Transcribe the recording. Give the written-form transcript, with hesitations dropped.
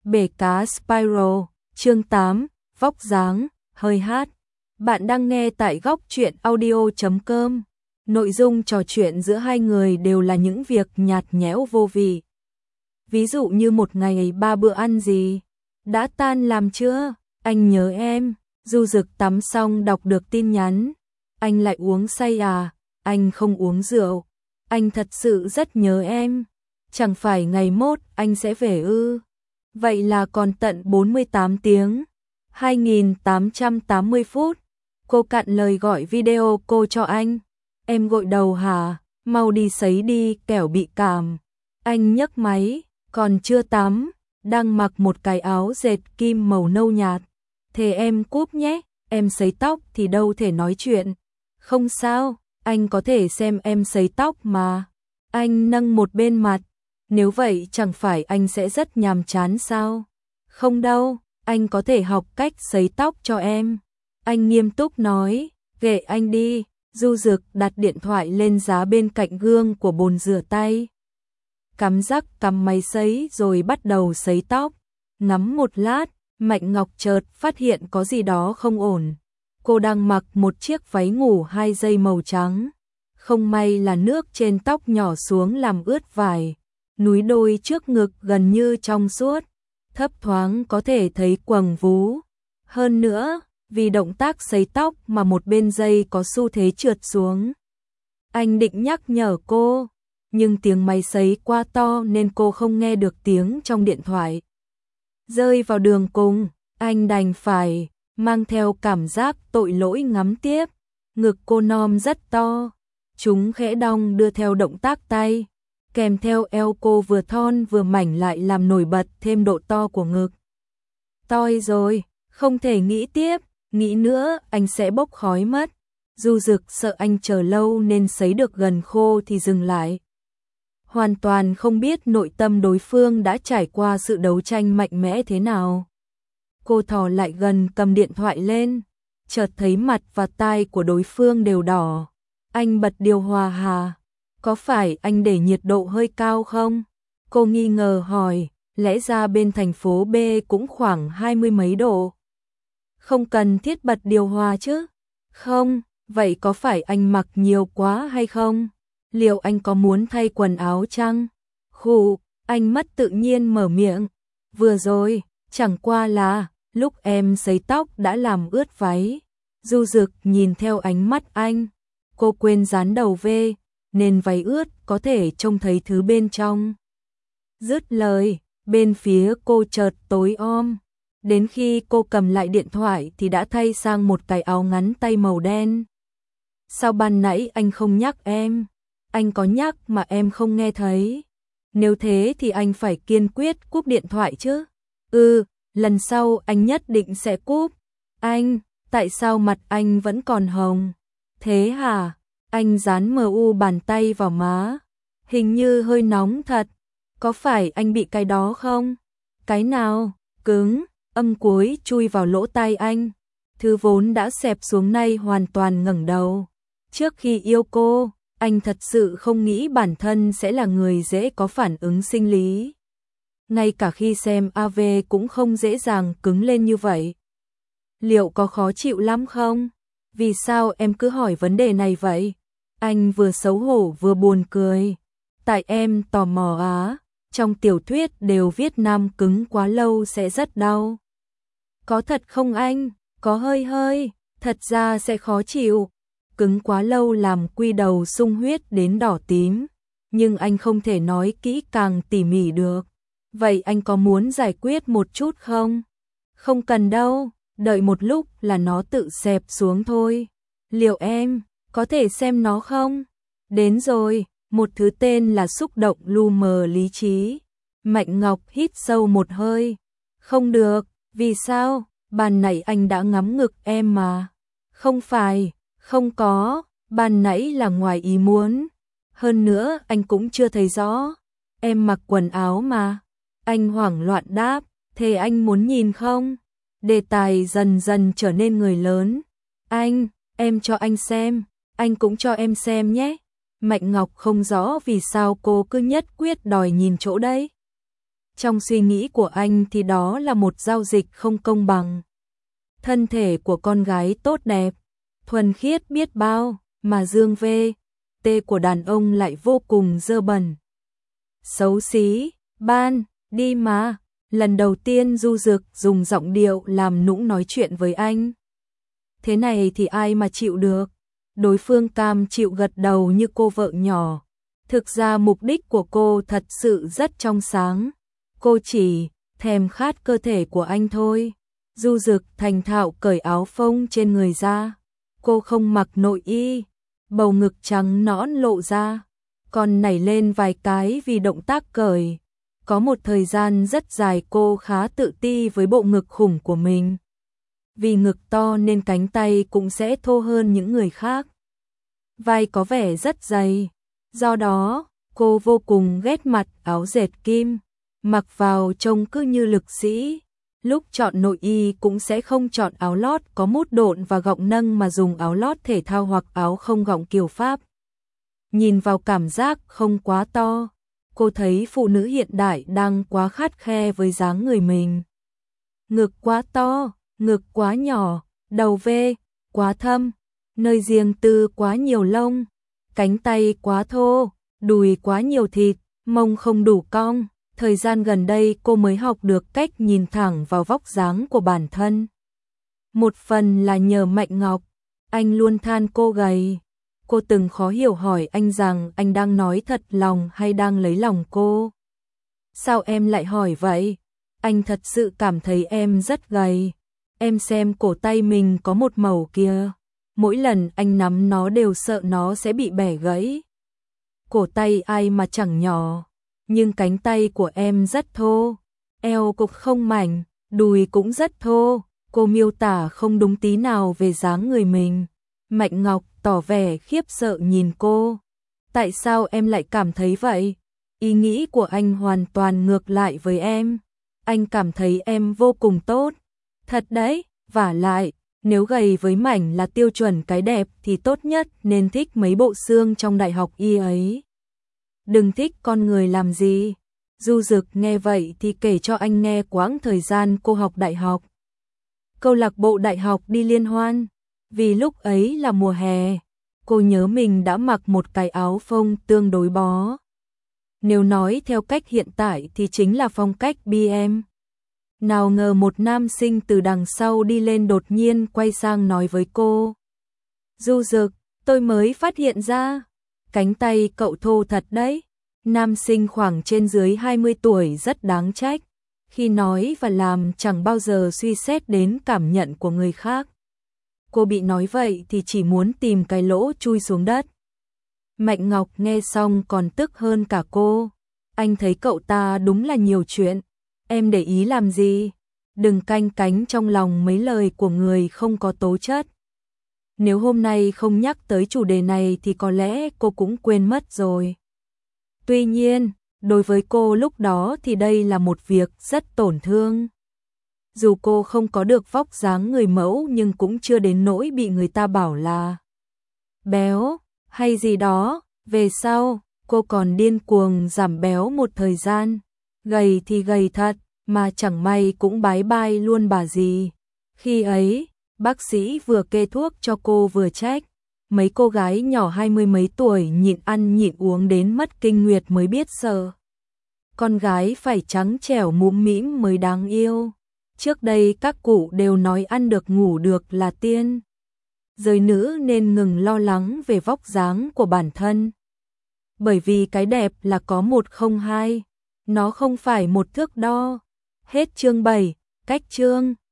Bể cá Spiral, chương 8, vóc dáng, hơi hát. Bạn đang nghe tại góc truyện audio.com. Nội dung trò chuyện giữa hai người đều là những việc nhạt nhẽo vô vị. Ví dụ như một ngày 3 bữa ăn gì? Đã tan làm chưa? Anh nhớ em. Du Dực tắm xong đọc được tin nhắn. Anh lại uống say à? Anh không uống rượu. Anh thật sự rất nhớ em. Chẳng phải ngày mốt anh sẽ về ư? Vậy là còn tận 48 tiếng, 2880 phút. Cô cạn lời gọi video cô cho anh. Em gội đầu hả? Mau đi sấy đi, kẻo bị cảm. Anh nhấc máy, còn chưa tắm, đang mặc một cái áo dệt kim màu nâu nhạt. Thế em cúp nhé, em sấy tóc thì đâu thể nói chuyện. Không sao, anh có thể xem em sấy tóc mà. Anh nâng một bên mặt. Nếu vậy chẳng phải anh sẽ rất nhàm chán sao? Không đâu, anh có thể học cách sấy tóc cho em. Anh nghiêm túc nói, ghệ anh đi. Du Dực đặt điện thoại lên giá bên cạnh gương của bồn rửa tay. Cắm rắc cắm máy sấy rồi bắt đầu sấy tóc. Ngắm một lát, Mạnh Ngọc chợt phát hiện có gì đó không ổn. Cô đang mặc một chiếc váy ngủ 2 dây màu trắng. Không may là nước trên tóc nhỏ xuống làm ướt vải. Núi đôi trước ngực gần như trong suốt, thấp thoáng có thể thấy quầng vú. Hơn nữa, vì động tác sấy tóc mà một bên dây có xu thế trượt xuống. Anh định nhắc nhở cô, nhưng tiếng máy sấy quá to nên cô không nghe được tiếng trong điện thoại. Rơi vào đường cùng, anh đành phải mang theo cảm giác tội lỗi ngắm tiếp. Ngực cô nom rất to, chúng khẽ đong đưa theo động tác tay. Kèm theo eo cô vừa thon vừa mảnh lại làm nổi bật thêm độ to của ngực. Toi rồi, không thể nghĩ tiếp, nghĩ nữa anh sẽ bốc khói mất. Du Dực sợ anh chờ lâu nên sấy được gần khô thì dừng lại. Hoàn toàn không biết nội tâm đối phương đã trải qua sự đấu tranh mạnh mẽ thế nào. Cô thò lại gần cầm điện thoại lên, chợt thấy mặt và tai của đối phương đều đỏ. Anh bật điều hòa hả? Có phải anh để nhiệt độ hơi cao không? Cô nghi ngờ hỏi, lẽ ra bên thành phố B cũng khoảng 20 mấy độ. Không cần thiết bật điều hòa chứ? Không, vậy có phải anh mặc nhiều quá hay không? Liệu anh có muốn thay quần áo chăng? Khụ, anh mất tự nhiên mở miệng. Vừa rồi, chẳng qua là, lúc em sấy tóc đã làm ướt váy. Du Dực nhìn theo ánh mắt anh. Cô quên dán đầu V. Nên váy ướt có thể trông thấy thứ bên trong. Dứt lời, bên phía cô chợt tối om. Đến khi cô cầm lại điện thoại thì đã thay sang một cái áo ngắn tay màu đen. Sao ban nãy anh không nhắc em? Anh có nhắc mà em không nghe thấy. Nếu thế thì anh phải kiên quyết cúp điện thoại chứ. Lần sau anh nhất định sẽ cúp. Anh, tại sao mặt anh vẫn còn hồng? Thế hả? Anh dán MU bàn tay vào má. Hình như hơi nóng thật. Có phải anh bị cái đó không? Cái nào? Cứng. Âm cuối chui vào lỗ tai anh. Thứ vốn đã xẹp xuống nay hoàn toàn ngẩng đầu. Trước khi yêu cô, anh thật sự không nghĩ bản thân sẽ là người dễ có phản ứng sinh lý. Ngay cả khi xem AV cũng không dễ dàng cứng lên như vậy. Liệu có khó chịu lắm không? Vì sao em cứ hỏi vấn đề này vậy? Anh vừa xấu hổ vừa buồn cười. Tại em tò mò á, trong tiểu thuyết đều viết nam cứng quá lâu sẽ rất đau. Có thật không anh? Có hơi, thật ra sẽ khó chịu. Cứng quá lâu làm quy đầu sung huyết đến đỏ tím. Nhưng anh không thể nói kỹ càng tỉ mỉ được. Vậy anh có muốn giải quyết một chút không? Không cần đâu, đợi một lúc là nó tự xẹp xuống thôi. Liệu em có thể xem nó không? Đến rồi, một thứ tên là xúc động lu mờ lý trí. Mạnh Ngọc hít sâu một hơi. Không được, vì sao? Ban nãy anh đã ngắm ngực em mà. Không phải, không có, ban nãy là ngoài ý muốn. Hơn nữa anh cũng chưa thấy rõ. Em mặc quần áo mà. Anh hoảng loạn đáp, thế anh muốn nhìn không? Đề tài dần dần trở nên người lớn. Anh, em cho anh xem, anh cũng cho em xem nhé. Mạnh Ngọc không rõ vì sao cô cứ nhất quyết đòi nhìn chỗ đấy. Trong suy nghĩ của anh thì đó là một giao dịch không công bằng. Thân thể của con gái tốt đẹp, thuần khiết biết bao, mà dương V.T của đàn ông lại vô cùng dơ bẩn. Xấu xí, ban, đi mà. Lần đầu tiên Du Dực dùng giọng điệu làm nũng nói chuyện với anh. Thế này thì ai mà chịu được. Đối phương cam chịu gật đầu như cô vợ nhỏ. Thực ra mục đích của cô thật sự rất trong sáng. Cô chỉ thèm khát cơ thể của anh thôi. Du Dực thành thạo cởi áo phông trên người ra. Cô không mặc nội y, bầu ngực trắng nõn lộ ra, còn nảy lên vài cái vì động tác cởi. Có một thời gian rất dài cô khá tự ti với bộ ngực khủng của mình. Vì ngực to nên cánh tay cũng sẽ thô hơn những người khác. Vai có vẻ rất dày. Do đó, cô vô cùng ghét mặc áo dệt kim. Mặc vào trông cứ như lực sĩ. Lúc chọn nội y cũng sẽ không chọn áo lót có mút độn và gọng nâng mà dùng áo lót thể thao hoặc áo không gọng kiểu Pháp. Nhìn vào cảm giác không quá to. Cô thấy phụ nữ hiện đại đang quá khắt khe với dáng người mình. Ngực quá to, ngực quá nhỏ, đầu V, quá thâm, nơi riêng tư quá nhiều lông, cánh tay quá thô, đùi quá nhiều thịt, mông không đủ cong. Thời gian gần đây cô mới học được cách nhìn thẳng vào vóc dáng của bản thân. Một phần là nhờ Mạnh Ngọc, anh luôn than cô gầy. Cô từng khó hiểu hỏi anh rằng anh đang nói thật lòng hay đang lấy lòng cô. Sao em lại hỏi vậy? Anh thật sự cảm thấy em rất gầy. Em xem cổ tay mình có một mẩu kia. Mỗi lần anh nắm nó đều sợ nó sẽ bị bẻ gãy. Cổ tay ai mà chẳng nhỏ. Nhưng cánh tay của em rất thô. Eo cũng không mảnh, đùi cũng rất thô. Cô miêu tả không đúng tí nào về dáng người mình. Mạnh Ngọc tỏ vẻ khiếp sợ nhìn cô. Tại sao em lại cảm thấy vậy? Ý nghĩ của anh hoàn toàn ngược lại với em. Anh cảm thấy em vô cùng tốt. Thật đấy, vả lại, nếu gầy với mảnh là tiêu chuẩn cái đẹp thì tốt nhất nên thích mấy bộ xương trong đại học y ấy. Đừng thích con người làm gì. Du Dực nghe vậy thì kể cho anh nghe quãng thời gian cô học đại học. Câu lạc bộ đại học đi liên hoan. Vì lúc ấy là mùa hè, cô nhớ mình đã mặc một cái áo phông tương đối bó. Nếu nói theo cách hiện tại thì chính là phong cách BM. Nào ngờ một nam sinh từ đằng sau đi lên đột nhiên quay sang nói với cô. Du Dực, tôi mới phát hiện ra, cánh tay cậu thô thật đấy. Nam sinh khoảng trên dưới 20 tuổi rất đáng trách. Khi nói và làm chẳng bao giờ suy xét đến cảm nhận của người khác. Cô bị nói vậy thì chỉ muốn tìm cái lỗ chui xuống đất. Mạnh Ngọc nghe xong còn tức hơn cả cô. Anh thấy cậu ta đúng là nhiều chuyện. Em để ý làm gì? Đừng canh cánh trong lòng mấy lời của người không có tố chất. Nếu hôm nay không nhắc tới chủ đề này thì có lẽ cô cũng quên mất rồi. Tuy nhiên, đối với cô lúc đó thì đây là một việc rất tổn thương. Dù cô không có được vóc dáng người mẫu nhưng cũng chưa đến nỗi bị người ta bảo là béo hay gì đó. Về sau, cô còn điên cuồng giảm béo một thời gian. Gầy thì gầy thật, mà chẳng may cũng bái bai luôn bà gì. Khi ấy, bác sĩ vừa kê thuốc cho cô vừa trách. Mấy cô gái nhỏ 20 mấy tuổi nhịn ăn nhịn uống đến mất kinh nguyệt mới biết sợ. Con gái phải trắng trẻo mũm mĩm mới đáng yêu. Trước đây các cụ đều nói ăn được ngủ được là tiên. Giới nữ nên ngừng lo lắng về vóc dáng của bản thân. Bởi vì cái đẹp là có 102, nó không phải một thước đo. Hết chương 7, cách chương.